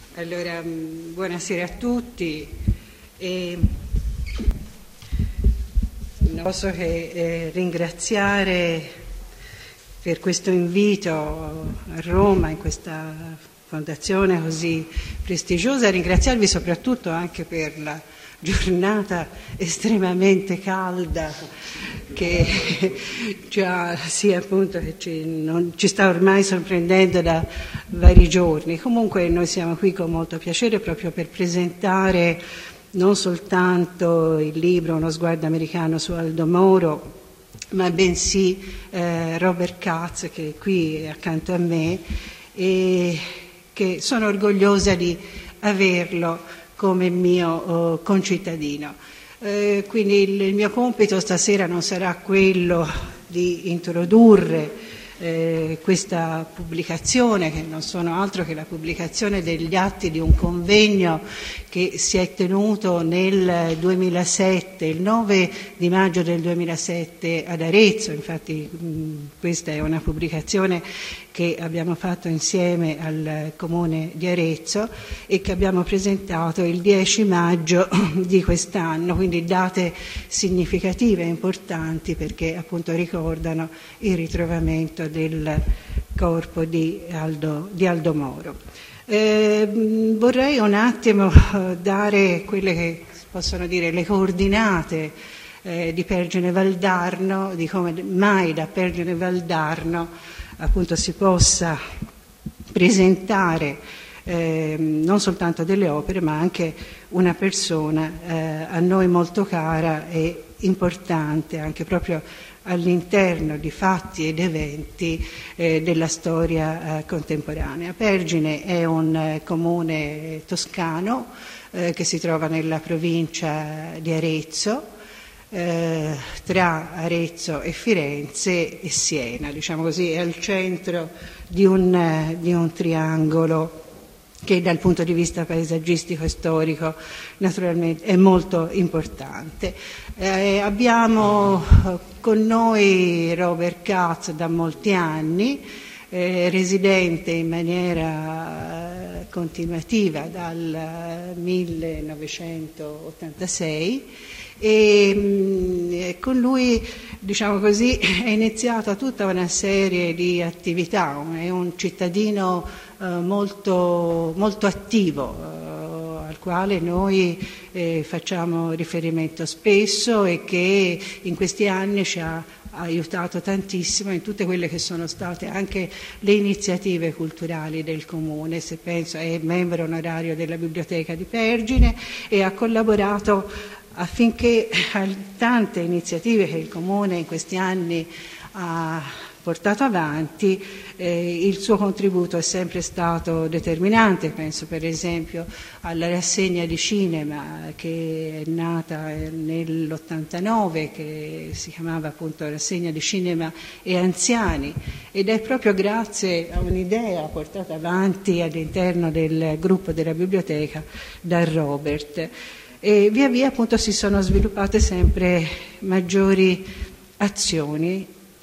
Allora, buonasera a tutti. Non posso che ringraziare per questo invito a Roma, in questa fondazione così prestigiosa, ringraziarvi soprattutto anche per la giornata estremamente calda che ci sta ormai sorprendendo da vari giorni. Comunque noi siamo qui con molto piacere proprio per presentare non soltanto il libro Uno sguardo americano su Aldo Moro, ma bensì Robert Katz, che è qui accanto a me, e che sono orgogliosa di averlo come mio concittadino. Quindi il mio compito stasera non sarà quello di introdurre questa pubblicazione, che non sono altro che la pubblicazione degli atti di un convegno che si è tenuto nel 2007, il 9 di maggio del 2007 ad Arezzo. Infatti questa è una pubblicazione che abbiamo fatto insieme al Comune di Arezzo e che abbiamo presentato il 10 maggio di quest'anno, quindi date significative e importanti perché appunto ricordano il ritrovamento del corpo di Aldo Moro. Vorrei un attimo dare quelle che possono dire le coordinate di Pergine Valdarno, di come mai da Pergine Valdarno appunto si possa presentare non soltanto delle opere ma anche una persona a noi molto cara e importante anche proprio all'interno di fatti ed eventi della storia contemporanea. Pergine è un comune toscano che si trova nella provincia di Arezzo, tra Arezzo e Firenze e Siena, diciamo così, è al centro di un triangolo che dal punto di vista paesaggistico e storico naturalmente è molto importante. Abbiamo con noi Robert Katz da molti anni, residente in maniera continuativa dal 1986 e con lui, diciamo così, è iniziata tutta una serie di attività. È un cittadino molto, molto attivo, al quale noi facciamo riferimento spesso e che in questi anni ci ha aiutato tantissimo in tutte quelle che sono state anche le iniziative culturali del Comune. Se penso, è membro onorario della Biblioteca di Pergine e ha collaborato affinché tante iniziative che il Comune in questi anni ha portato avanti, il suo contributo è sempre stato determinante. Penso per esempio alla rassegna di cinema che è nata nell'89, che si chiamava appunto Rassegna di Cinema e Anziani, ed è proprio grazie a un'idea portata avanti all'interno del gruppo della biblioteca da Robert. E via via appunto si sono sviluppate sempre maggiori azioni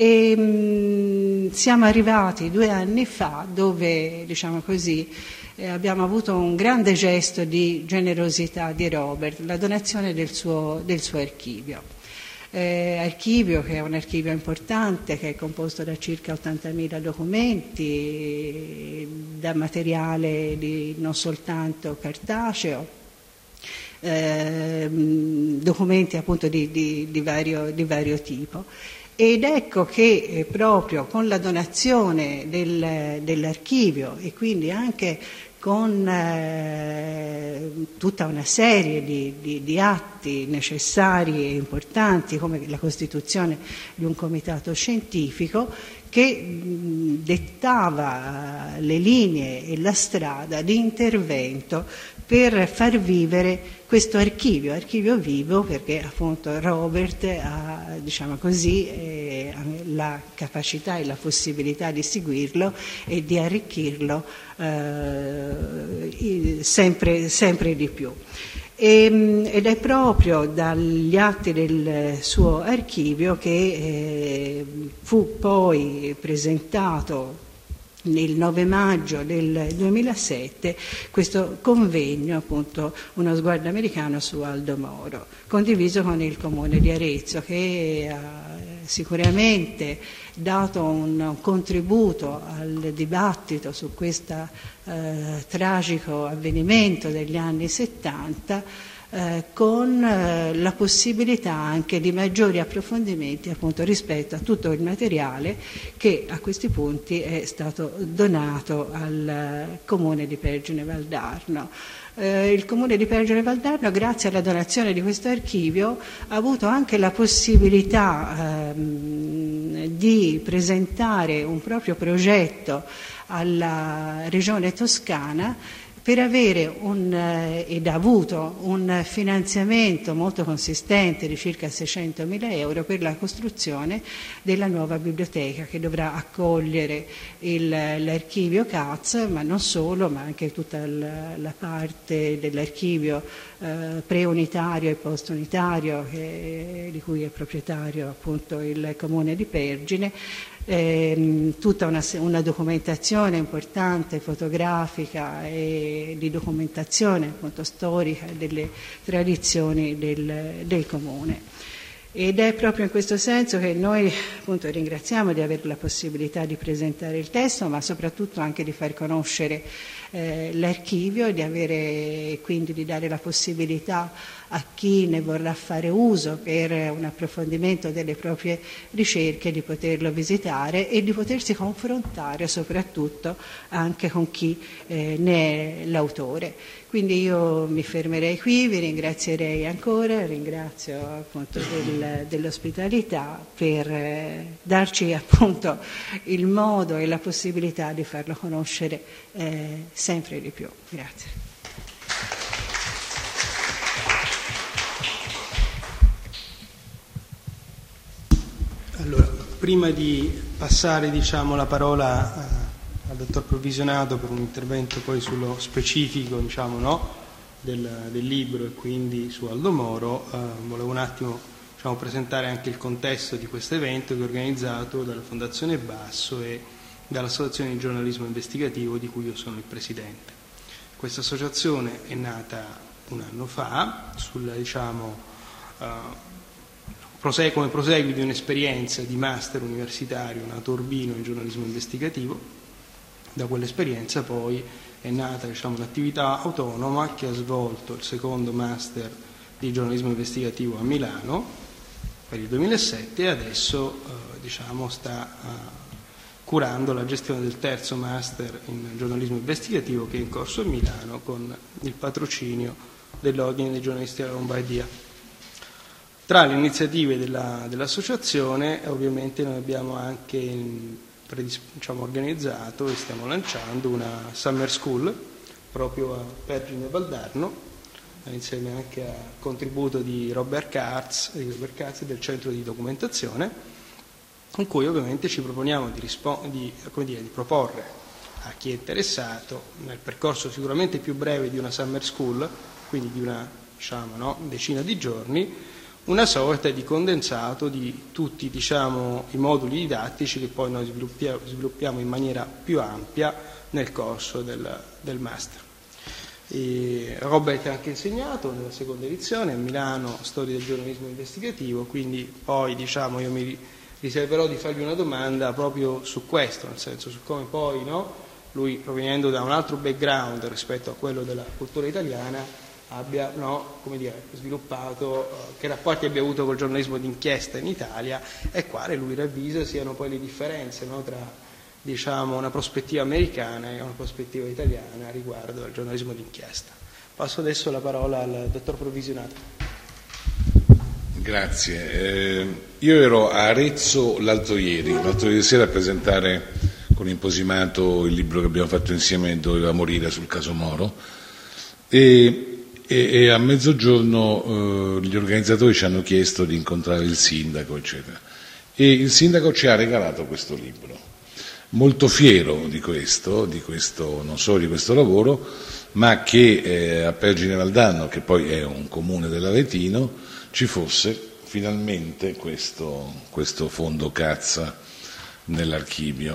e siamo arrivati 2 anni fa dove, diciamo così, abbiamo avuto un grande gesto di generosità di Robert, la donazione del suo archivio. Archivio che è un archivio importante, che è composto da circa 80.000 documenti, da materiale non soltanto cartaceo, documenti appunto di vario tipo. Ed ecco che proprio con la donazione dell'archivio e quindi anche con tutta una serie di atti necessari e importanti, come la costituzione di un comitato scientifico che dettava le linee e la strada di intervento per far vivere questo archivio vivo, perché appunto Robert ha, diciamo così, la capacità e la possibilità di seguirlo e di arricchirlo sempre di più. Ed è proprio dagli atti del suo archivio che fu poi presentato il 9 maggio del 2007 questo convegno, appunto uno sguardo americano su Aldo Moro, condiviso con il Comune di Arezzo, che ha sicuramente dato un contributo al dibattito su questo tragico avvenimento degli anni 70, con la possibilità anche di maggiori approfondimenti appunto rispetto a tutto il materiale che a questi punti è stato donato al Comune di Pergine Valdarno. Il Comune di Pergine Valdarno, grazie alla donazione di questo archivio, ha avuto anche la possibilità di presentare un proprio progetto alla Regione Toscana per avere ed ha avuto un finanziamento molto consistente di circa 600.000 euro per la costruzione della nuova biblioteca che dovrà accogliere l'archivio Katz, ma non solo, ma anche tutta la parte dell'archivio preunitario e postunitario di cui è proprietario appunto il Comune di Pergine. Tutta una documentazione importante fotografica e di documentazione appunto storica delle tradizioni del Comune. Ed è proprio in questo senso che noi appunto ringraziamo di avere la possibilità di presentare il testo, ma soprattutto anche di far conoscere l'archivio e quindi di dare la possibilità a chi ne vorrà fare uso per un approfondimento delle proprie ricerche di poterlo visitare e di potersi confrontare soprattutto anche con chi ne è l'autore. Quindi io mi fermerei qui, vi ringrazierei ancora, ringrazio appunto dell'ospitalità per darci appunto il modo e la possibilità di farlo conoscere sempre di più. Grazie. Allora, prima di passare la parola al dottor Provvisionato per un intervento poi sullo specifico del libro e quindi su Aldo Moro, volevo un attimo presentare anche il contesto di questo evento che è organizzato dalla Fondazione Basso e dall'Associazione di Giornalismo Investigativo di cui io sono il presidente. Questa associazione è nata un anno fa come proseguio di un'esperienza di master universitario nato a Urbino in giornalismo investigativo. Da quell'esperienza poi è nata un'attività autonoma che ha svolto il secondo master di giornalismo investigativo a Milano per il 2007 e adesso sta curando la gestione del terzo master in giornalismo investigativo che è in corso a Milano con il patrocinio dell'Ordine dei giornalisti della Lombardia. Tra le iniziative dell'associazione ovviamente noi abbiamo anche organizzato e stiamo lanciando una Summer School proprio a Pergine Valdarno, insieme anche a contributo di Robert Katz del Centro di Documentazione, in cui ovviamente ci proponiamo di proporre a chi è interessato, nel percorso sicuramente più breve di una Summer School, quindi di una decina di giorni, una sorta di condensato di tutti i moduli didattici che poi noi sviluppiamo in maniera più ampia nel corso del master. Robert ha anche insegnato nella seconda edizione a Milano Storia del giornalismo investigativo, quindi poi io mi riserverò di fargli una domanda proprio su questo, nel senso su come poi lui, provenendo da un altro background rispetto a quello della cultura italiana, abbia sviluppato, che rapporti abbia avuto col giornalismo d'inchiesta in Italia e quale lui ravvisa siano poi le differenze tra una prospettiva americana e una prospettiva italiana riguardo al giornalismo d'inchiesta. Passo adesso la parola al dottor Provvisionato. Grazie. Io ero a Arezzo l'altro ieri sera a presentare con Imposimato il libro che abbiamo fatto insieme, Doveva morire, sul caso Moro, e a mezzogiorno gli organizzatori ci hanno chiesto di incontrare il sindaco, eccetera, e il sindaco ci ha regalato questo libro, molto fiero di questo non solo di questo lavoro, ma che a Pergine Valdarno, che poi è un comune dell'Aretino, ci fosse finalmente questo fondo Cazza nell'archivio.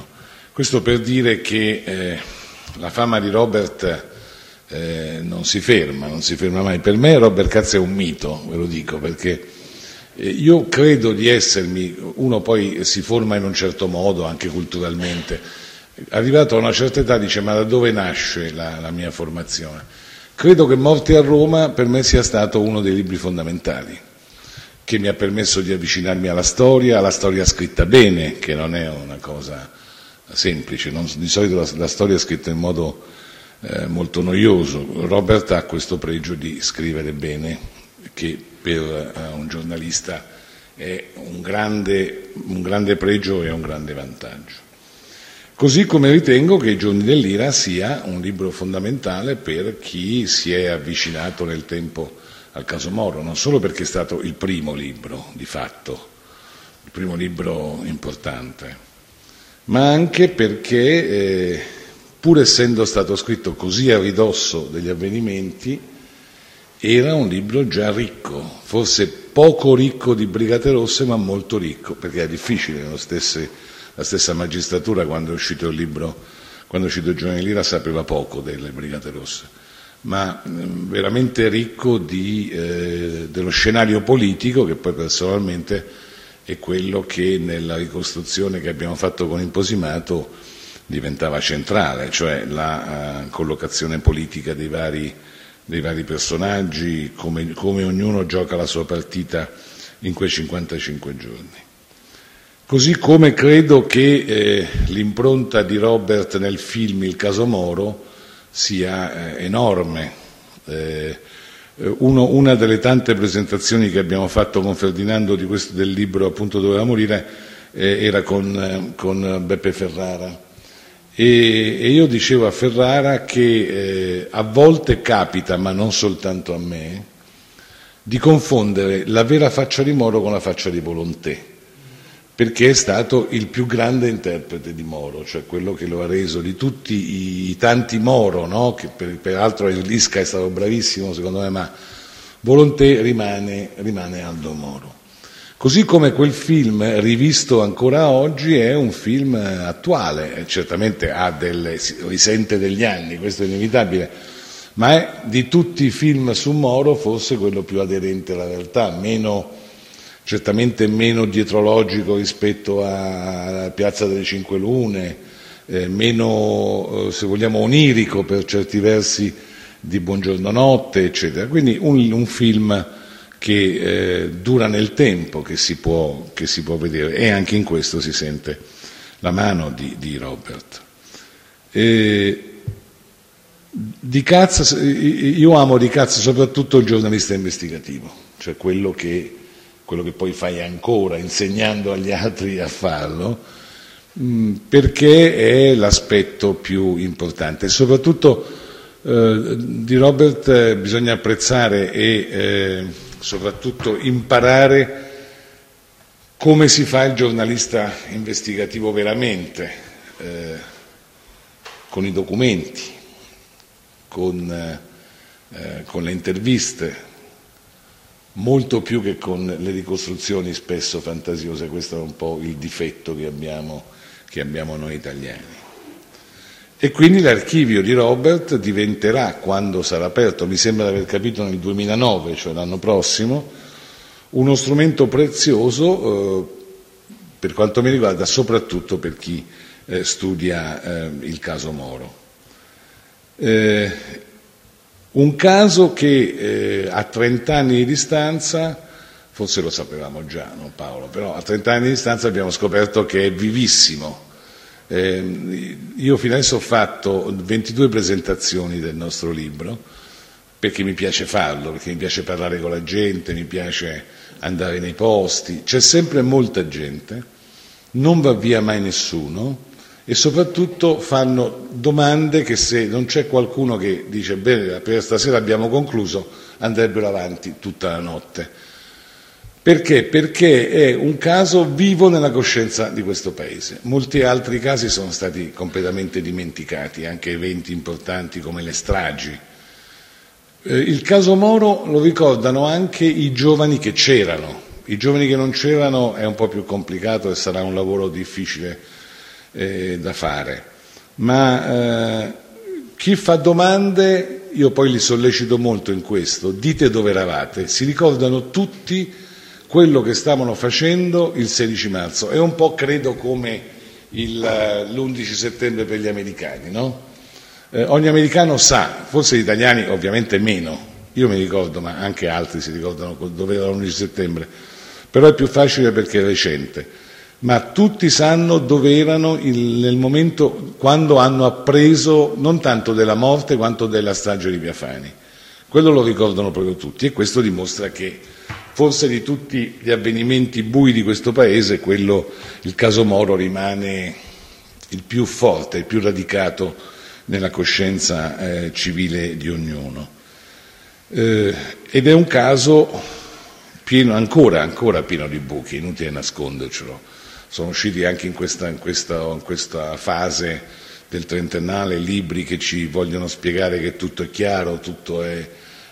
Questo per dire che la fama di Robert non si ferma mai. Per me Robert Katz è un mito, ve lo dico, perché io credo di essermi, uno poi si forma in un certo modo anche culturalmente, arrivato a una certa età dice: ma da dove nasce la mia formazione? Credo che Morti a Roma per me sia stato uno dei libri fondamentali, che mi ha permesso di avvicinarmi alla storia scritta bene, che non è una cosa semplice, di solito la storia è scritta in modo molto noioso. Robert ha questo pregio di scrivere bene, che per un giornalista è un grande pregio e un grande vantaggio. Così come ritengo che I giorni dell'ira sia un libro fondamentale per chi si è avvicinato nel tempo al caso Moro, non solo perché è stato il primo libro, di fatto, il primo libro importante, ma anche perché, pur essendo stato scritto così a ridosso degli avvenimenti, era un libro già ricco, forse poco ricco di Brigate Rosse, ma molto ricco, perché è difficile, la stessa magistratura quando è uscito il libro, quando è uscito I giorni dell'ira, sapeva poco delle Brigate Rosse, ma veramente ricco dello scenario politico, che poi personalmente è quello che nella ricostruzione che abbiamo fatto con Imposimato diventava centrale, cioè la collocazione politica dei vari personaggi, come ognuno gioca la sua partita in quei 55 giorni. Così come credo che l'impronta di Robert nel film Il caso Moro sia enorme. Una delle tante presentazioni che abbiamo fatto con Ferdinando del libro appunto Doveva morire era con Beppe Ferrara, e io dicevo a Ferrara che a volte capita, ma non soltanto a me, di confondere la vera faccia di Moro con la faccia di Volonté, perché è stato il più grande interprete di Moro, cioè quello che lo ha reso di tutti i tanti Moro, no? Che peraltro Lisca è stato bravissimo secondo me, ma Volonté rimane Aldo Moro. Così come quel film, rivisto ancora oggi, è un film attuale, certamente risente degli anni, questo è inevitabile, ma è di tutti i film su Moro forse quello più aderente alla realtà, certamente meno dietrologico rispetto a Piazza delle Cinque Lune, meno, se vogliamo, onirico per certi versi di Buongiorno Notte, eccetera. Quindi un film che dura nel tempo, che si può vedere, e anche in questo si sente la mano di Robert. Di Katz, io amo di Katz soprattutto il giornalista investigativo, cioè quello che poi fai ancora insegnando agli altri a farlo, perché è l'aspetto più importante. Soprattutto di Robert bisogna apprezzare e soprattutto imparare come si fa il giornalista investigativo veramente, con i documenti, con le interviste, molto più che con le ricostruzioni spesso fantasiose. Questo è un po' il difetto che abbiamo noi italiani. E quindi l'archivio di Robert diventerà, quando sarà aperto, mi sembra di aver capito nel 2009, cioè l'anno prossimo, uno strumento prezioso per quanto mi riguarda, soprattutto per chi studia il caso Moro. Un caso che a 30 anni di distanza, forse lo sapevamo già, no Paolo, però a 30 anni di distanza abbiamo scoperto che è vivissimo. Io fino adesso ho fatto 22 presentazioni del nostro libro, perché mi piace farlo, perché mi piace parlare con la gente, mi piace andare nei posti, c'è sempre molta gente, non va via mai nessuno, e soprattutto fanno domande che, se non c'è qualcuno che dice bene, per stasera abbiamo concluso, andrebbero avanti tutta la notte. Perché? Perché è un caso vivo nella coscienza di questo Paese. Molti altri casi sono stati completamente dimenticati, anche eventi importanti come le stragi. Il caso Moro lo ricordano anche i giovani che c'erano. I giovani che non c'erano è un po' più complicato e sarà un lavoro difficile da fare. Ma chi fa domande, io poi li sollecito molto in questo: dite dove eravate. Si ricordano tutti quello che stavano facendo il 16 marzo. È un po', credo, come l'11 settembre per gli americani, no? Ogni americano sa, forse gli italiani ovviamente meno, io mi ricordo, ma anche altri si ricordano dove era l'11 settembre, però è più facile perché è recente, ma tutti sanno dove erano nel momento quando hanno appreso non tanto della morte quanto della strage di Via Fani. Quello lo ricordano proprio tutti, e questo dimostra che forse di tutti gli avvenimenti bui di questo Paese il caso Moro rimane il più forte, il più radicato nella coscienza civile di ognuno. Ed è un caso pieno, ancora pieno di buchi, inutile nascondercelo. Sono usciti anche in questa fase del trentennale libri che ci vogliono spiegare che tutto è chiaro, tutto è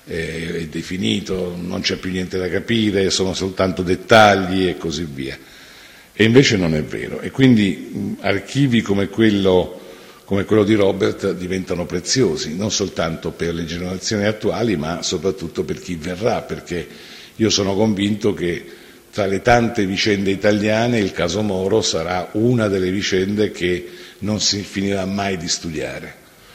definito, non c'è più niente da capire, sono soltanto dettagli e così via. E invece non è vero. E quindi archivi come quello di Robert diventano preziosi, non soltanto per le generazioni attuali, ma soprattutto per chi verrà, perché io sono convinto che tra le tante vicende italiane il caso Moro sarà una delle vicende che non si finirà mai di studiare.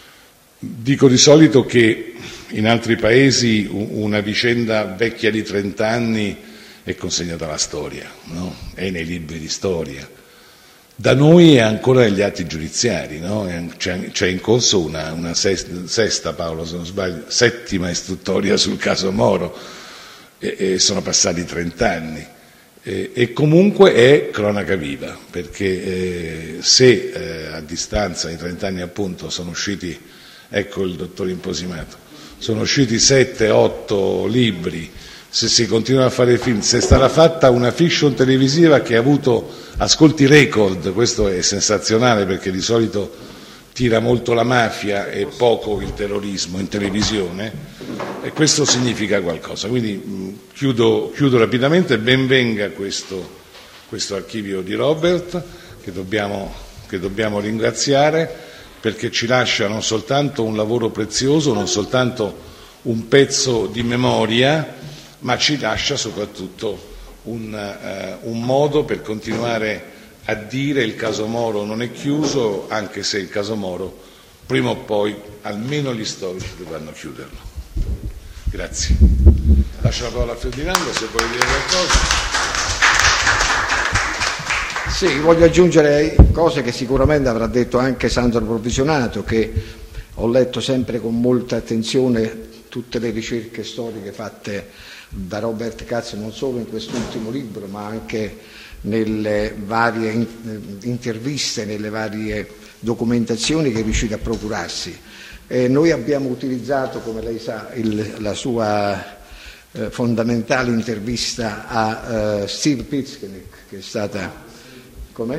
Dico di solito che in altri paesi una vicenda vecchia di 30 anni è consegnata alla storia, no? È nei libri di storia. Da noi è ancora negli atti giudiziari, no? C'è in corso una sesta, Paolo, se non sbaglio, settima istruttoria sul caso Moro, e sono passati 30 anni. E comunque è cronaca viva, perché se a distanza di 30 anni appunto sono usciti, ecco il dottor Imposimato, sono usciti 7-8 libri, se si continua a fare film, se è stata fatta una fiction televisiva che ha avuto ascolti record, questo è sensazionale perché di solito tira molto la mafia e poco il terrorismo in televisione, e questo significa qualcosa. Quindi chiudo rapidamente, ben venga questo archivio di Robert che dobbiamo ringraziare, perché ci lascia non soltanto un lavoro prezioso, non soltanto un pezzo di memoria, ma ci lascia soprattutto un modo per continuare a dire il caso Moro non è chiuso, anche se il caso Moro prima o poi almeno gli storici dovranno chiuderlo. Grazie. Lascio la parola a Ferdinando se vuoi dire qualcosa. Sì, voglio aggiungere cose che sicuramente avrà detto anche Sandro Provvisionato, che ho letto sempre con molta attenzione tutte le ricerche storiche fatte da Robert Katz, non solo in quest'ultimo libro, ma anche nelle varie interviste, nelle varie documentazioni che è riuscito a procurarsi. Noi abbiamo utilizzato, come lei sa, la sua fondamentale intervista a Steve Pitzkenik, che è stata... Com'è?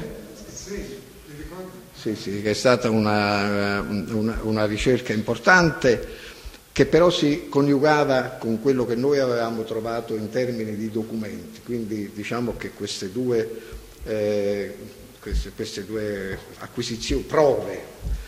Sì, che è stata una ricerca importante, che però si coniugava con quello che noi avevamo trovato in termini di documenti. Quindi diciamo che queste due acquisizioni, prove,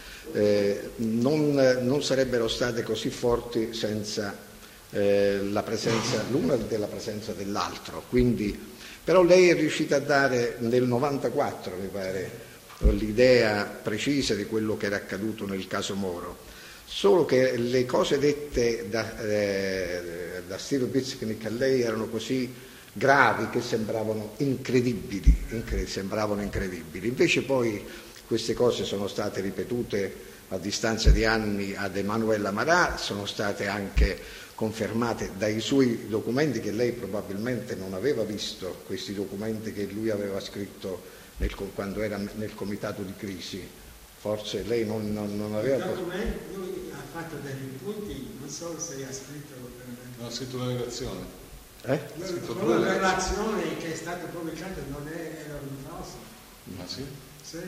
non sarebbero state così forti senza la presenza l'una della presenza dell'altro. Quindi, però lei è riuscita a dare nel 94, mi pare, l'idea precisa di quello che era accaduto nel caso Moro. Solo che le cose dette da Steve Pitzkenik a lei erano così gravi che sembravano incredibili. Invece poi queste cose sono state ripetute a distanza di anni ad Emanuela Marà, sono state anche confermate dai suoi documenti, che lei probabilmente non aveva visto, questi documenti che lui aveva scritto quando era nel comitato di crisi. Forse lei non aveva... Lui ha fatto degli punti, non so se ha scritto... No, ha scritto una relazione. La relazione che è stata pubblicata non era un falso. Ah sì? Sì.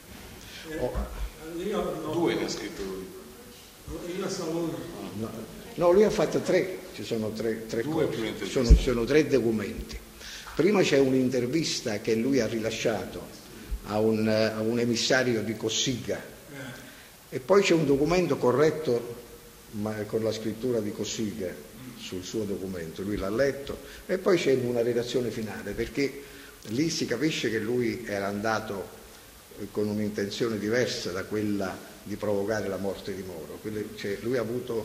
Due ne ha scritto lui. Io so uno. No, lui ha fatto tre, ci sono tre cose, sono tre documenti. Prima c'è un'intervista che lui ha rilasciato a un emissario di Cossiga, e poi c'è un documento corretto ma con la scrittura di Cossiga sul suo documento, lui l'ha letto, e poi c'è una relazione finale, perché lì si capisce che lui era andato con un'intenzione diversa da quella di provocare la morte di Moro. Cioè, lui ha avuto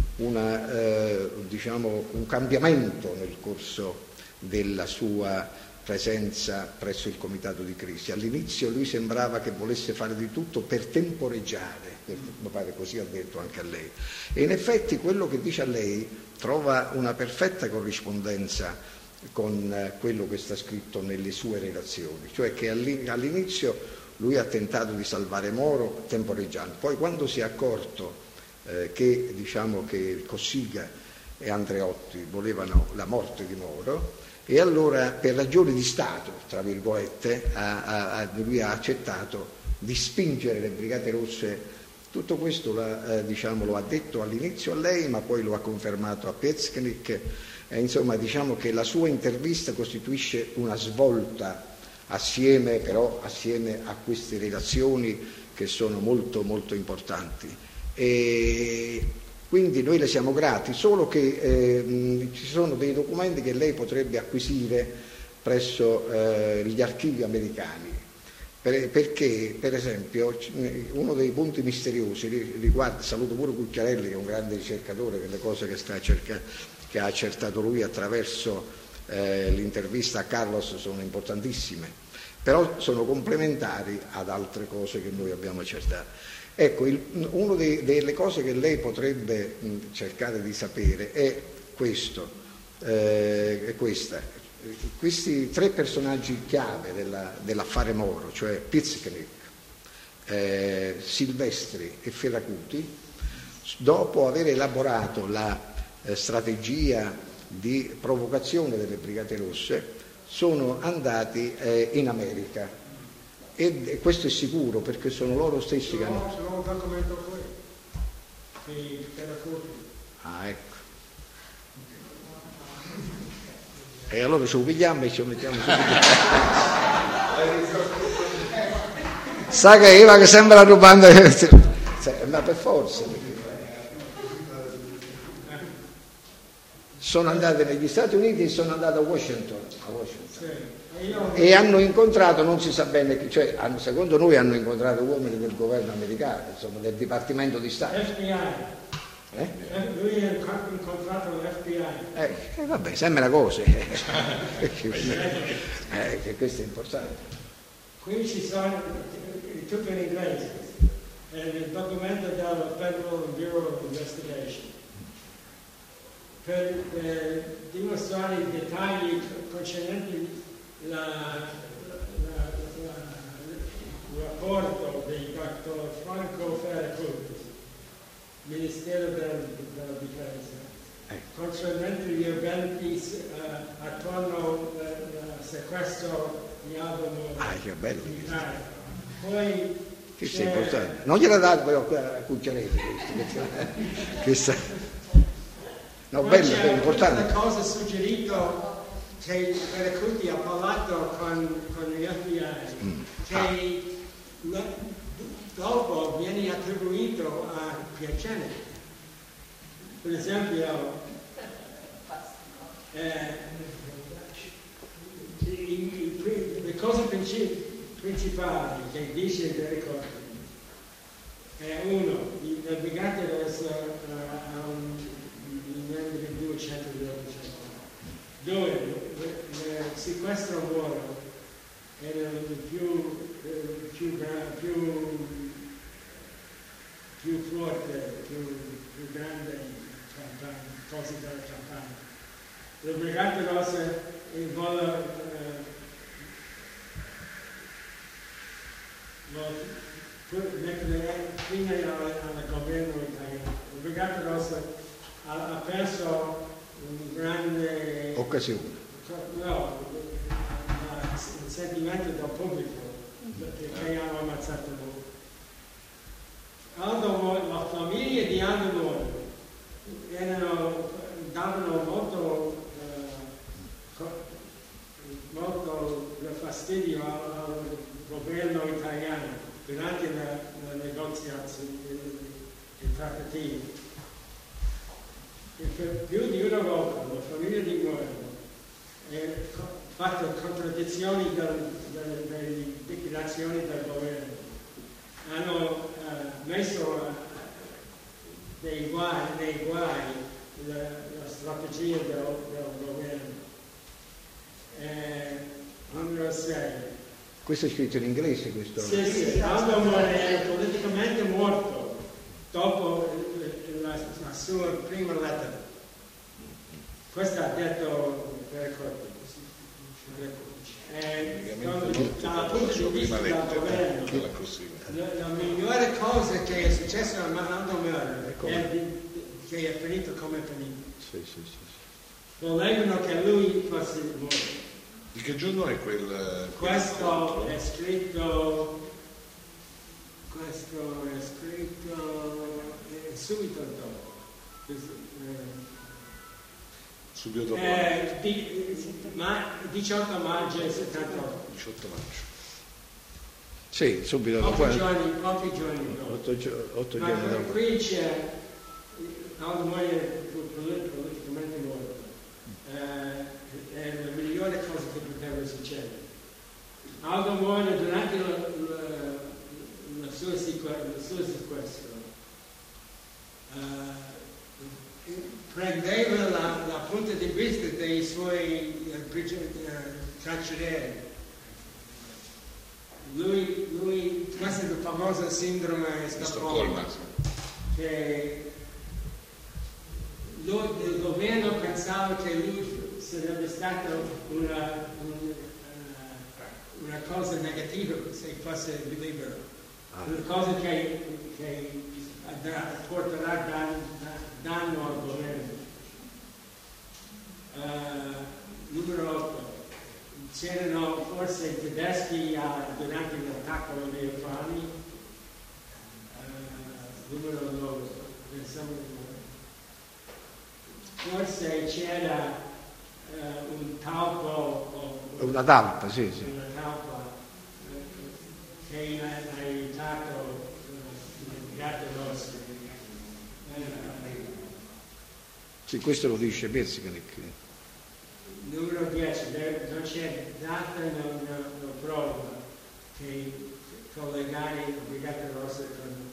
diciamo, un cambiamento nel corso della sua presenza presso il comitato di crisi. All'inizio lui sembrava che volesse fare di tutto per temporeggiare, mi pare così ha detto anche a lei, e in effetti quello che dice a lei trova una perfetta corrispondenza con quello che sta scritto nelle sue relazioni, cioè che all'inizio lui ha tentato di salvare Moro temporeggiando, poi quando si è accorto che, diciamo, che Cossiga e Andreotti volevano la morte di Moro, e allora per ragioni di Stato, tra virgolette, lui ha accettato di spingere le Brigate Rosse. Tutto questo diciamo, lo ha detto all'inizio a lei, ma poi lo ha confermato a Pietzkenik. Insomma, diciamo che la sua intervista costituisce una svolta assieme a queste relazioni che sono molto molto importanti. E quindi noi le siamo grati, solo che ci sono dei documenti che lei potrebbe acquisire presso gli archivi americani, perché per esempio uno dei punti misteriosi riguarda, saluto pure Cucchiarelli che è un grande ricercatore, per le cose che ha accertato lui attraverso l'intervista a Carlos sono importantissime, però sono complementari ad altre cose che noi abbiamo accertato. Ecco, una delle cose che lei potrebbe cercare di sapere è questa. Questi tre personaggi chiave dell'affare Moro, cioè Pietzkenik, Silvestri e Ferracuti, dopo aver elaborato la strategia di provocazione delle Brigate Rosse, sono andati in America. E questo è sicuro, perché sono loro stessi che hanno... C'è un documento qui, di Ferracuti. Ah, ecco. E allora ce lo pigliamo e ci lo mettiamo su. Sa che io che sembra rubando, ma per forza. Sono andati negli Stati Uniti e sono andati a Washington. E hanno incontrato, non si sa bene, cioè secondo noi hanno incontrato uomini del governo americano, insomma del Dipartimento di Stato. FBI. Lui ha incontrato l'FBI. Vabbè, sembra cose. Che questo è importante. Qui ci sono, tutto in inglese, il documento del Federal Bureau of Investigation. Per dimostrare i dettagli concernenti il rapporto del dottor Franco Ferracuti, Ministero della Difesa, concernente gli eventi attorno al sequestro di Aldo Moro. Che bello! Poi questo è importante. Non gliela date però a Cucciarelli questa. No, bello, è importante. Questa cosa ha suggerito che Ferracuti ha parlato con gli FBI, che dopo viene attribuito a Piacere. Per esempio, le cose principali che dice il ricordo è uno, le Brigate Rosse ha un livello di 200 km. Due, il sequestro Moro era più forte, più grande cose della campagna. Le Brigate Rosse prima al governo italiano. Le Brigate Rosse ha perso un grande occasione. No, il sentimento del pubblico che hanno ammazzato loro. La famiglia di Aldo Moro davano molto fastidio al governo cattivi. E per più di una volta la famiglia di Moretti ha fatto contraddizioni delle dichiarazioni del governo. Hanno messo nei guai la strategia del governo. Numero 6. Questo è scritto in inglese, questo? Sì, Aldo Moro è politicamente morto dopo la sua prima lettera. Questo ha detto dal punto di vista del governo, la migliore cosa che è successa a Aldo Moro è che è finito come è finito. Sì. Volevano che lui fosse morto. Di che giorno è quel? Questo è scritto subito dopo. Subito dopo. 18 maggio 78. 18 maggio. Sì, subito dopo. Pochi giorni dopo. 8 giorni Ma dopo. qui c'è Aldo Moro politicamente morto. È la migliore cosa che poteva succedere. Aldo Moro durante il suo sequestro prendeva la punto di vista dei suoi carcerieri. Lui, questa è la famosa sindrome Stoccolma, che il governo pensava che lui sarebbe stato una cosa negativa se fosse libero, una cosa che porterà danno al governo. Numero 8. C'erano forse i tedeschi durante l'attacco agli Afghani. Numero 9. Forse c'era un talpo, una talpa, sì. una talpa che ha aiutato il gatto rosso. Sì, questo lo dice Persicanek. Numero 10, non c'è data, non prova che collegare il Brigata Rossa con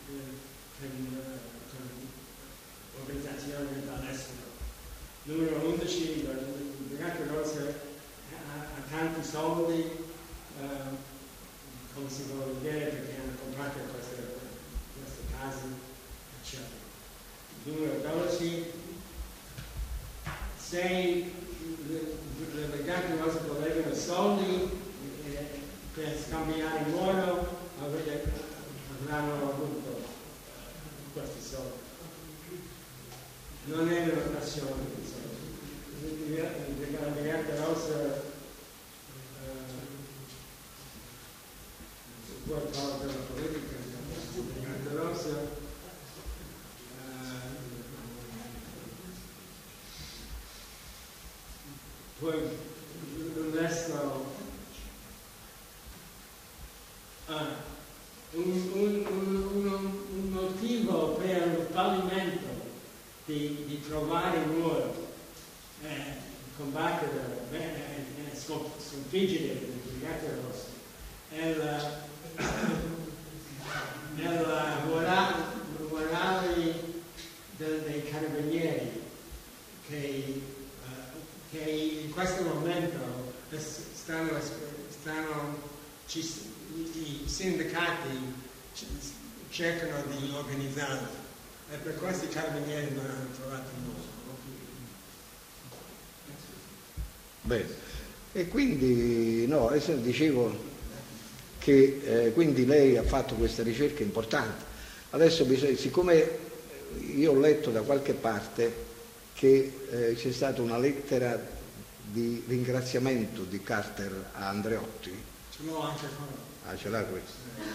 organizzazioni dall'estero. Numero 11, il Brigata Rossa ha tanti soldi, come si può vedere, perché hanno comprato queste case, eccetera. Numero 12, se le Brigate Rosse volevano soldi per scambiare Moro, avranno avuto questi soldi. Non è una passione, la Brigata Rossa può parlare della politica, la Brigata Rossa poi il resto un motivo per il fallimento di trovare il muro, combattere e sconfiggere le Brigate Rosse è la morale dei carabinieri che in questo momento i sindacati cercano di organizzare e per questo i carabinieri non hanno trovato nulla. Bene, e quindi adesso dicevo che quindi lei ha fatto questa ricerca importante. Adesso siccome io ho letto da qualche parte che c'è stata una lettera di ringraziamento di Carter a Andreotti. Ce l'ho anche qua. Ah, ce l'ha questo.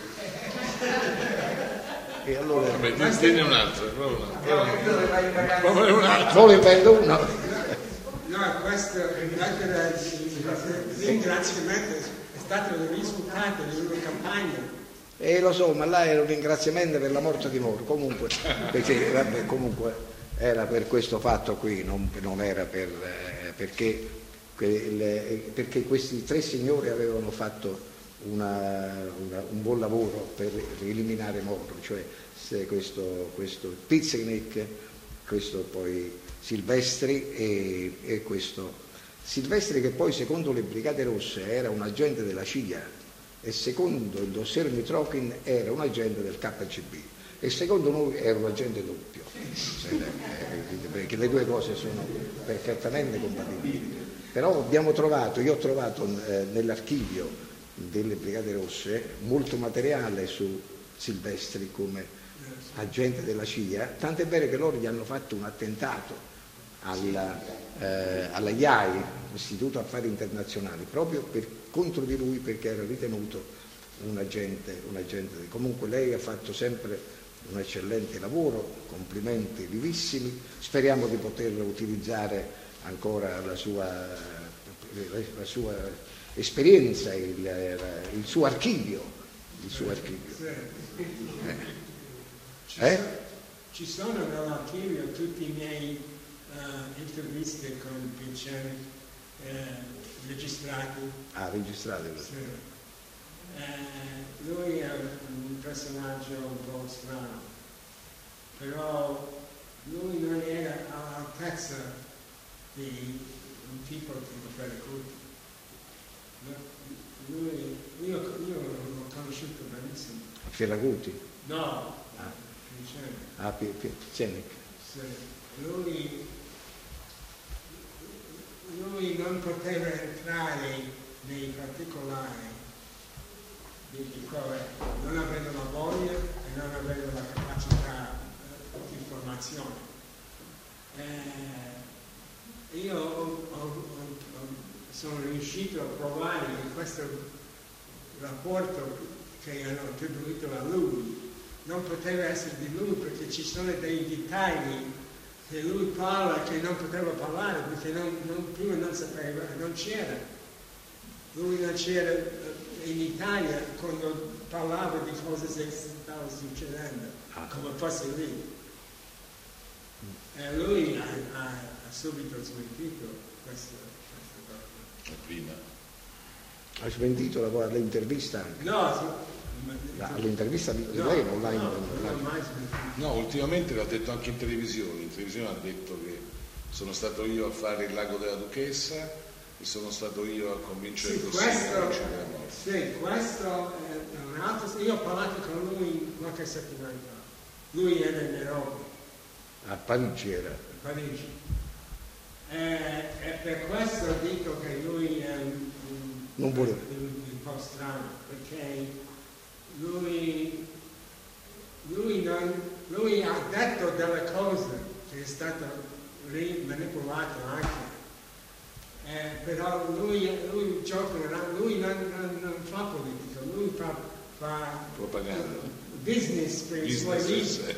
E allora... Vabbè, tiene un'altra, prova un'altra. Solo prendo una. No, questo lettera di ringraziamento è stato il risultato di una campagna Lo so, ma là era un ringraziamento per la morte di Moro, comunque, perché vabbè, comunque era per questo fatto qui, non era perché questi tre signori avevano fatto un buon lavoro per eliminare Moro, cioè questo Pizzinik, questo poi Silvestri e questo Silvestri, che poi secondo le Brigate Rosse era un agente della CIA e secondo il dossier Mitrokhin era un agente del KGB e secondo noi era un agente doppio, perché le due cose sono perfettamente compatibili. Però io ho trovato nell'archivio delle Brigate Rosse molto materiale su Silvestri come agente della CIA, tant'è vero che loro gli hanno fatto un attentato alla IAI, Istituto Affari Internazionali, proprio contro di lui, perché era ritenuto un agente. Comunque lei ha fatto sempre un eccellente lavoro, complimenti vivissimi, speriamo di poterlo utilizzare ancora la sua esperienza, il suo archivio. Ci sono nell'archivio tutti i miei interviste con Pizzinik registrati. Registrati? Sì. Lui è un personaggio un po' strano, però lui non era all'altezza di un tipo come Ferragutti. Io l'ho conosciuto benissimo. Ferragutti? No, Pizzinik. Sì. Lui non poteva entrare nei particolari di cose, non aveva la voglia e non aveva la capacità di formazione. Io sono riuscito a provare che questo rapporto che hanno attribuito a lui non poteva essere di lui, perché ci sono dei dettagli che lui parla che non poteva parlare, perché prima non sapeva, non c'era. Lui non c'era in Italia quando parlava di cose che stavano succedendo, come fosse lì. E lui ha subito smentito questa cosa. Prima. Ha smentito l'intervista anche? No, l'intervista di lei non l'ha No, ultimamente l'ha detto anche in televisione. In televisione ha detto che sono stato io a fare il lago della Duchessa e sono stato io a convincere il Cossiga a vincere la morte. Sì, questo è un altro. Io ho parlato con lui qualche settimana fa. Lui era in Europa. A Parigi era. A Parigi. E per questo dico che lui è un po' strano, perché lui ha detto delle cose che è stato manipolato anche, però lui gioca, lui non fa politica, lui fa propaganda, business per i suoi libri,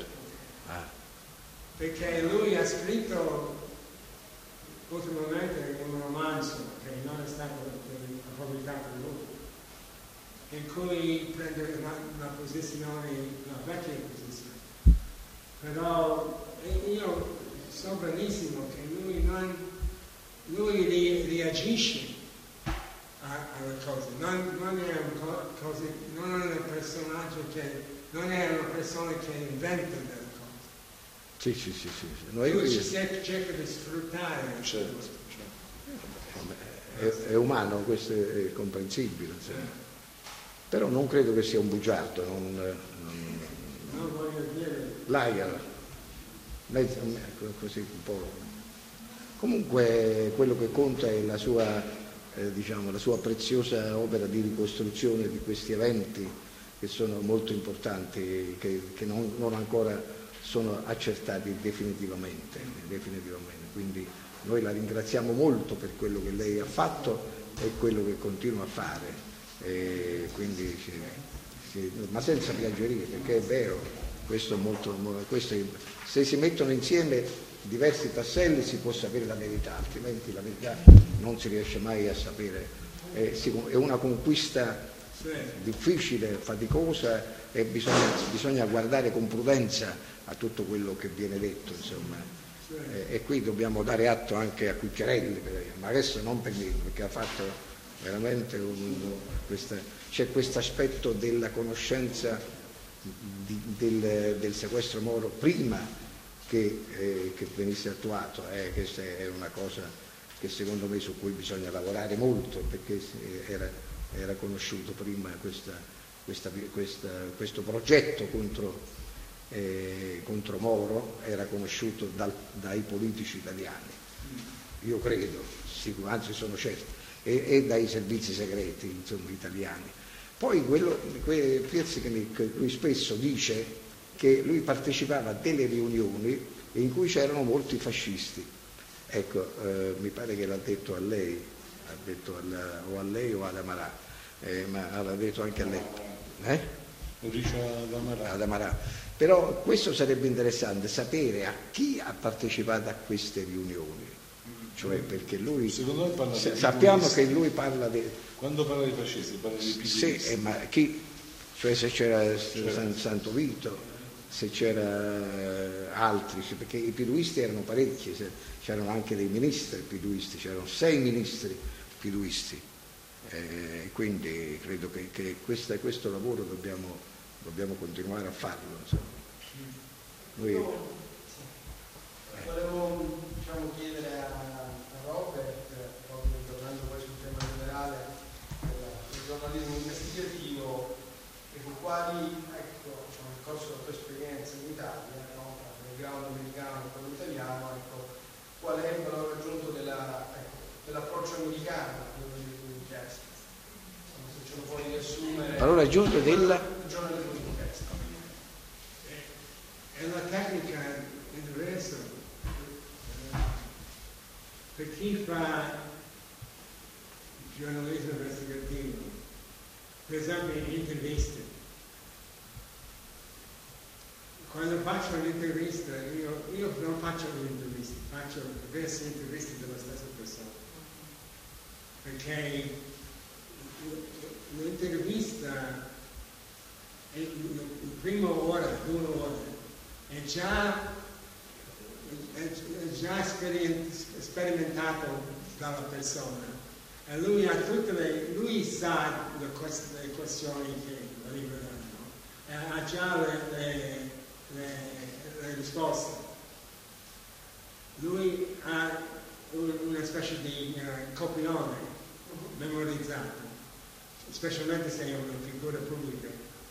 perché lui ha scritto ultimamente un romanzo che non è stato pubblicato lui, in cui prende una posizione, una vecchia posizione. Però io so benissimo che lui reagisce alle cose, non è un personaggio non è una persona che inventa delle cose. Sì. Lui cerca di sfruttare. Certo. È umano, questo è comprensibile. Sì. Però non credo che sia un bugiardo, non voglio dire. Liar, così un po'. Comunque quello che conta è la sua preziosa opera di ricostruzione di questi eventi che sono molto importanti, che non ancora sono accertati definitivamente. Quindi noi la ringraziamo molto per quello che lei ha fatto e quello che continua a fare. Quindi ma senza piaggerie, perché è vero, se si mettono insieme diversi tasselli si può sapere la verità, altrimenti la verità non si riesce mai a sapere. È una conquista difficile, faticosa, e bisogna guardare con prudenza a tutto quello che viene detto, insomma. E qui dobbiamo dare atto anche a Cucchiarelli, ma adesso non per niente, perché ha fatto veramente c'è questo aspetto della conoscenza del sequestro Moro prima che venisse attuato. Questa è una cosa che secondo me su cui bisogna lavorare molto, perché era conosciuto prima questo progetto contro Moro, era conosciuto dai politici italiani, io credo, anzi sono certo, e dai servizi segreti, insomma, italiani. Poi Piezzichini, lui spesso dice che lui partecipava a delle riunioni in cui c'erano molti fascisti. Ecco, mi pare che l'ha detto a lei, o a lei o ad Amarà, ma l'ha detto anche a lei. Lo dice ad Amarà. Però questo sarebbe interessante, sapere a chi ha partecipato a queste riunioni, cioè perché lui, secondo me parla sappiamo che lui parla di... Quando parla di fascisti parla di piduisti. Sì, ma chi? Cioè se c'era Santo Vito, se c'era altri, perché i piduisti erano parecchi, c'erano anche dei ministri piduisti, c'erano 6 ministri piduisti, quindi credo che questo lavoro dobbiamo continuare a farlo, insomma. Volevo chiedere a Robert, proprio tornando poi sul tema generale del giornalismo investigativo, quali, nel corso della tua esperienza in Italia, tra il ground americano e quello italiano, qual è il valore aggiunto dell'approccio americano all'inchiesta? Se ce lo puoi riassumere. Valore aggiunto del giornalismo d'inchiesta. È una tecnica diversa per chi fa giornalismo investigativo, per esempio in interviste. Quando faccio un'intervista, io non faccio un'intervista, faccio diverse interviste della stessa persona, perché l'intervista il primo ora, 2 ore, è già sperimentato dalla persona, e lui sa le questioni che arriveranno, ha già le risposte. Lui ha una specie di copione memorizzato, specialmente se è una figura pubblica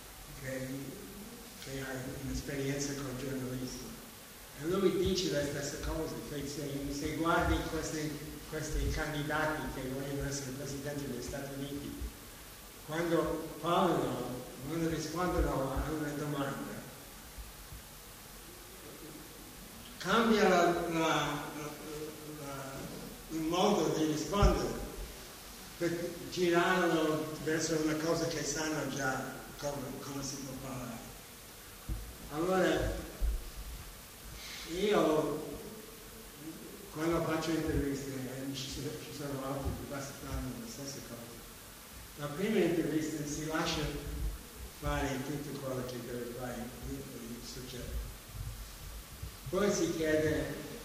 che ha un'esperienza con il giornalismo. E lui dice le stesse cose, se guardi questi candidati che vogliono essere presidenti degli Stati Uniti, quando parlano, quando rispondono a una domanda, cambia il modo di rispondere per girarlo verso una cosa che sanno già come si può parlare. Allora, io quando faccio interviste, ci sono altri che fanno le stesse cose. La prima intervista si lascia fare tutto quello che deve fare il soggetto. Poi si chiede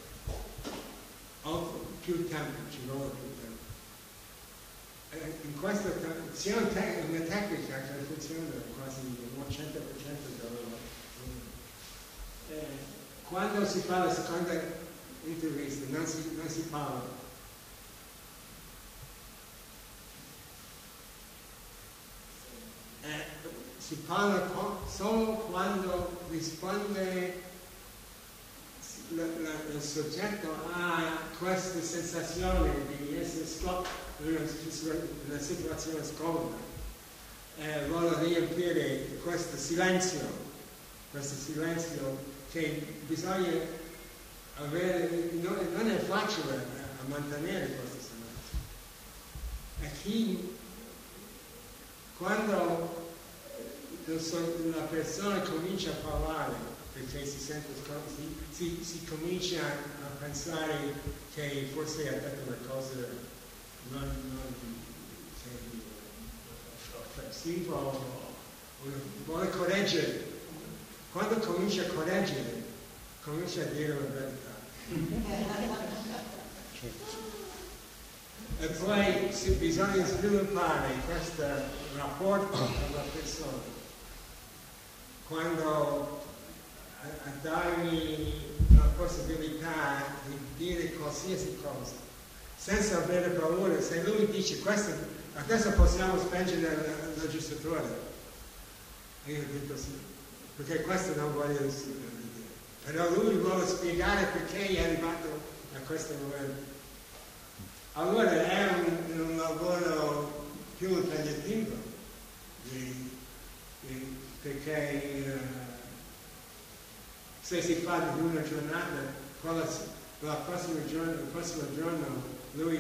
più tempo, ci vuole più tempo. In questo c'è una tecnica che funziona quasi il 100% delle volte. Quando si fa la seconda intervista non si parla. Si parla solo quando risponde il soggetto ha questa sensazione di essere in una situazione scomoda, vuole riempire questo silenzio che bisogna avere, non è facile a mantenere questo silenzio. Quando la persona comincia a parlare, perché si sente si comincia a pensare che forse ha detto una cosa non vuole correggere. Quando comincia a correggere, comincia a dire la verità. E poi bisogna sviluppare questo rapporto con la persona. Quando dargli la possibilità di dire qualsiasi cosa, senza avere paura. Se lui dice adesso possiamo spengere il registratore, io dico sì, perché questo non voglio dire. Però lui vuole spiegare perché è arrivato a questo momento. Allora è un lavoro più impegnativo, perché se si fa di una giornata, il prossimo giorno lui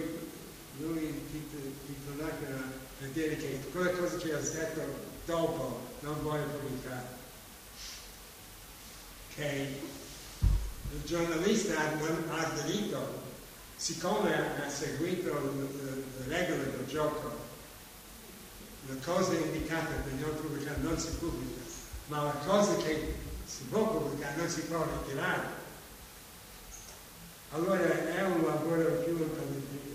ti tornerà a dire che quelle cose che ha detto dopo non vuole pubblicare. Che il giornalista ha diritto, siccome ha seguito le regole del gioco, le cose indicate per non pubblicare non si pubblica, ma le cose che si può pubblicare non si può ritirare. Allora è un lavoro più impegnativo.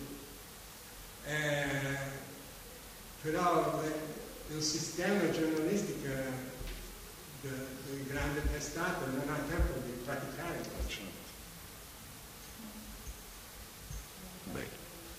Però il sistema giornalistico del grande testato non ha tempo di praticare questo. Bene.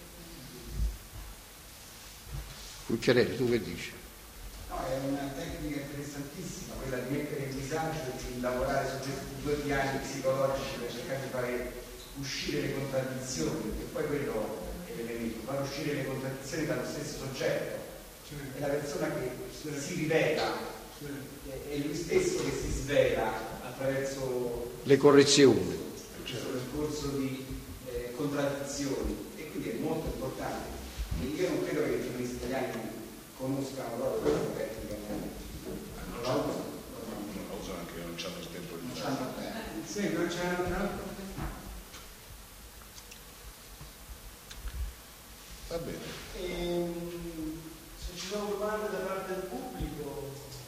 Cucciarelli, tu che dici? No, è una tecnica interessantissima quella di mettere in disagio e di lavorare su questi 2 piani psicologici per cercare di fare uscire le contraddizioni, perché poi quello è l'elemento, far uscire le contraddizioni dallo stesso soggetto. È la persona che si rivela, è lui stesso che si svela attraverso le correzioni, questo percorso di contraddizioni, e quindi è molto importante. E io non credo che i giornalisti italiani conoscano proprio questa tecnica. Non la usano anche, non c'hanno il tempo di fare. Sì, non c'hanno tempo. Va bene. Se ci sono domande da parte del pubblico,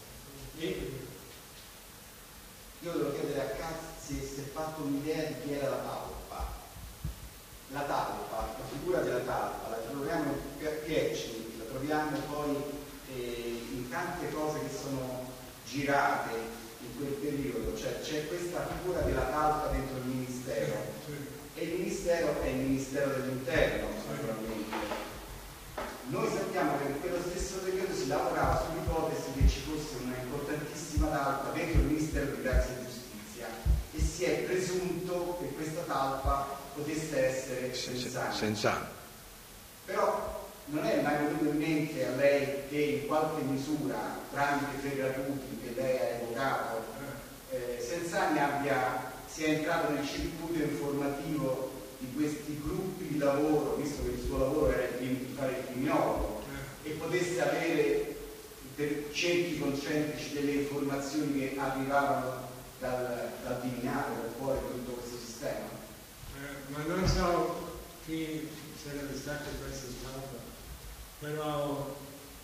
io volevo chiedere a Cazzi se si è fatto un'idea di chi era la talpa. La talpa, la figura della talpa, la troviamo in Piecci, la troviamo poi in tante cose che sono girate in quel periodo, cioè c'è questa figura della talpa dentro il Ministero, e il Ministero è il Ministero dell'Interno, naturalmente. Noi sappiamo che in quello stesso periodo si lavorava sull'ipotesi che ci fosse una importantissima talpa dentro il Ministero di Grazia e Giustizia, e si è presunto che questa talpa potesse essere Senzano. Però non è mai venuto in mente a lei che in qualche misura, tramite Ferraguti che lei ha evocato, Senzani sia entrato nel circuito informativo di questi gruppi di lavoro, visto che il suo lavoro era di fare il criminologo, e potesse avere per cerchi concentrici delle informazioni che arrivavano dal Viminale, dal cuore di tutto questo sistema. Ma non so chi sarebbe stato questo stato, però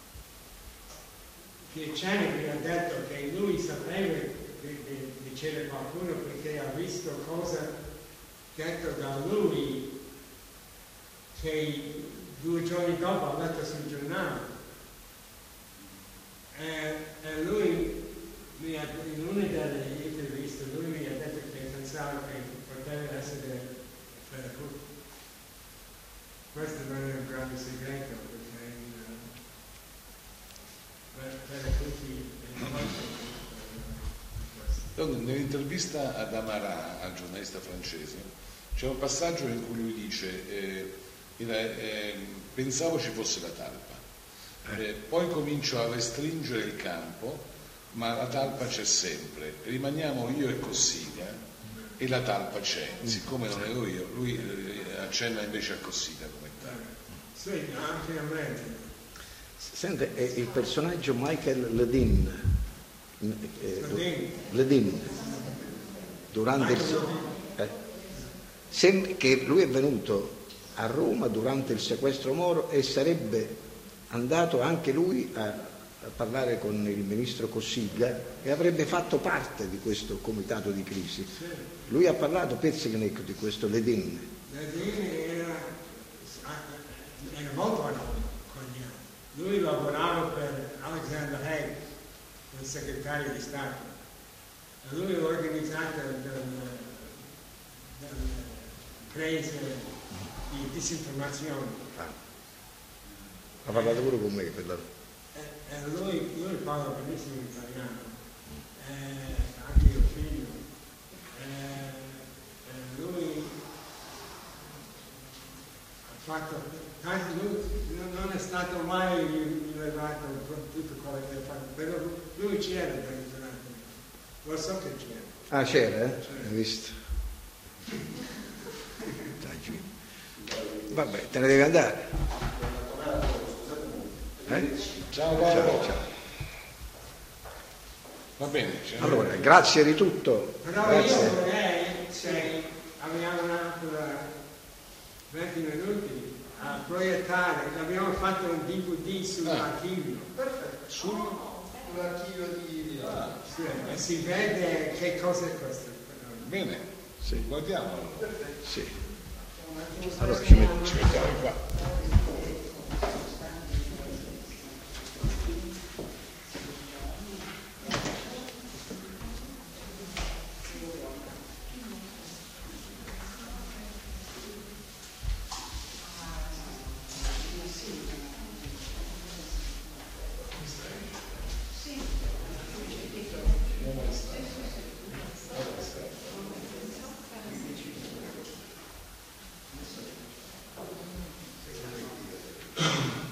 Piacere mi ha detto che lui sapeva che c'era qualcuno perché ha visto cosa detto da lui che 2 giorni dopo ha letto sul giornale, e lui in una delle interviste lui mi ha detto che pensava che poteva essere Ferraguti. Questo non è un grande segreto, perché Ferraguti è questo. Nell'intervista ad Amarat, al giornalista francese, c'è un passaggio in cui lui dice pensavo ci fosse la talpa, poi comincio a restringere il campo, ma la talpa c'è sempre, rimaniamo io e Cossiga e la talpa c'è, siccome non ero io, lui accenna invece a Cossiga come tale. Sì, anche a me. Sente, il personaggio Michael Ledin durante sembra che lui è venuto a Roma durante il sequestro Moro e sarebbe andato anche lui a parlare con il ministro Cossiga e avrebbe fatto parte di questo comitato di crisi. Lui ha parlato, Pezzicanek, di questo Ledin. Ledin era molto coglione. Lui lavorava per Alexander Haig, il segretario di Stato. E lui ha organizzato delle prese di disinformazione. Ha parlato pure con me per la... lui parla benissimo italiano, anche io figlio. Lui ha fatto, lui non è stato mai rilevato con tutto quello che ha fatto, però lui c'era per il giornale, lo so che c'era. Ah, c'era, eh? Hai visto? Vabbè, te ne devi andare. Ciao Paolo. Ciao. Va bene. Allora, grazie di tutto. Però grazie. io vorrei, se abbiamo ancora 20 minuti, a proiettare, abbiamo fatto un DVD sull'archivio. Perfetto. Sull'archivio di... Sì, e si vede che cosa è questo. Bene, sì. guardiamolo. Sì. Allora ci mettiamo qua.